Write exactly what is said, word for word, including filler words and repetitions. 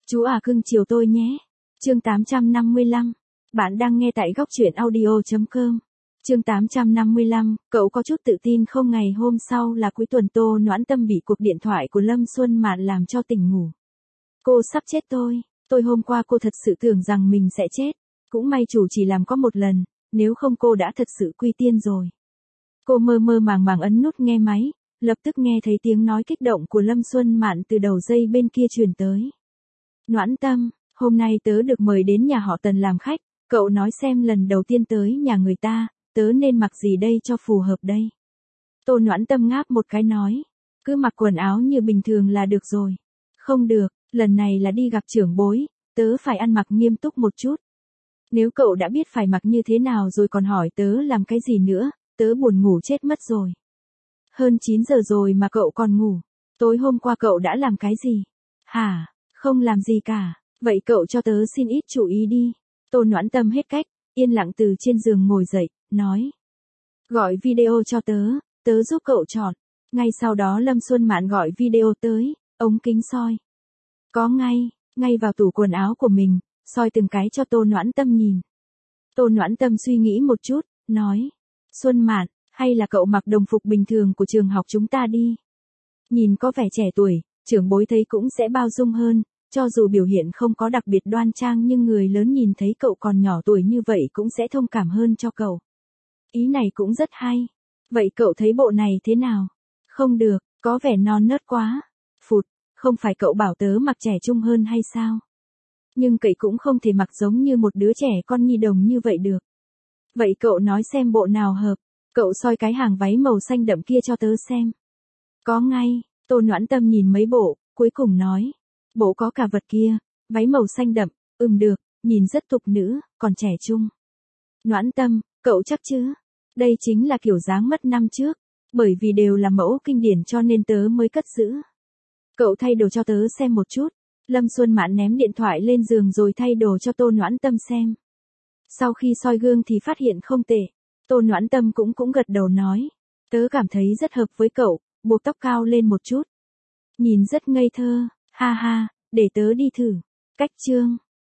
Chú à cưng chiều tôi nhé. Chương tám trăm năm mươi lăm. Bạn đang nghe tại góc truyện audio chấm com. Chương tám trăm năm mươi lăm, cậu có chút tự tin không? Ngày hôm sau là cuối tuần, Tô Noãn Tâm bị cuộc điện thoại của Lâm Xuân Mạn làm cho tỉnh ngủ. Cô sắp chết tôi, tôi hôm qua cô thật sự tưởng rằng mình sẽ chết. Cũng may chủ chỉ làm có một lần, nếu không cô đã thật sự quy tiên rồi. Cô mơ mơ màng màng ấn nút nghe máy, lập tức nghe thấy tiếng nói kích động của Lâm Xuân Mạn từ đầu dây bên kia truyền tới. Noãn Tâm, hôm nay tớ được mời đến nhà họ Tần làm khách, cậu nói xem lần đầu tiên tới nhà người ta, tớ nên mặc gì đây cho phù hợp đây? Tô Noãn Tâm ngáp một cái nói, cứ mặc quần áo như bình thường là được rồi. Không được, lần này là đi gặp trưởng bối, tớ phải ăn mặc nghiêm túc một chút. Nếu cậu đã biết phải mặc như thế nào rồi còn hỏi tớ làm cái gì nữa, tớ buồn ngủ chết mất rồi. Hơn chín giờ rồi mà cậu còn ngủ, tối hôm qua cậu đã làm cái gì? Hả, không làm gì cả, vậy cậu cho tớ xin ít chú ý đi. Tô Noãn Tâm hết cách, yên lặng từ trên giường ngồi dậy, nói. Gọi video cho tớ, tớ giúp cậu chọn. Ngay sau đó Lâm Xuân Mạn gọi video tới, ống kính soi. Có ngay, ngay vào tủ quần áo của mình, soi từng cái cho Tô Noãn Tâm nhìn. Tô Noãn Tâm suy nghĩ một chút, nói. Xuân Mạn, hay là cậu mặc đồng phục bình thường của trường học chúng ta đi. Nhìn có vẻ trẻ tuổi, trưởng bối thấy cũng sẽ bao dung hơn, cho dù biểu hiện không có đặc biệt đoan trang nhưng người lớn nhìn thấy cậu còn nhỏ tuổi như vậy cũng sẽ thông cảm hơn cho cậu. Ý này cũng rất hay. Vậy cậu thấy bộ này thế nào? Không được, có vẻ non nớt quá. Phụt, không phải cậu bảo tớ mặc trẻ trung hơn hay sao? Nhưng cậy cũng không thể mặc giống như một đứa trẻ con nhi đồng như vậy được. Vậy cậu nói xem bộ nào hợp, cậu soi cái hàng váy màu xanh đậm kia cho tớ xem. Có ngay, Tô Noãn Tâm nhìn mấy bộ, cuối cùng nói. Bộ có cả vật kia, váy màu xanh đậm, ừm được, nhìn rất tục nữ, còn trẻ trung. Noãn Tâm, cậu chắc chứ? Đây chính là kiểu dáng mất năm trước, bởi vì đều là mẫu kinh điển cho nên tớ mới cất giữ. Cậu thay đồ cho tớ xem một chút. Lâm Xuân Mạn ném điện thoại lên giường rồi thay đồ cho Tô Noãn Tâm xem. Sau khi soi gương thì phát hiện không tệ. Tô Noãn Tâm cũng cũng gật đầu nói. Tớ cảm thấy rất hợp với cậu, buộc tóc cao lên một chút. Nhìn rất ngây thơ, ha ha, để tớ đi thử. Cách chương.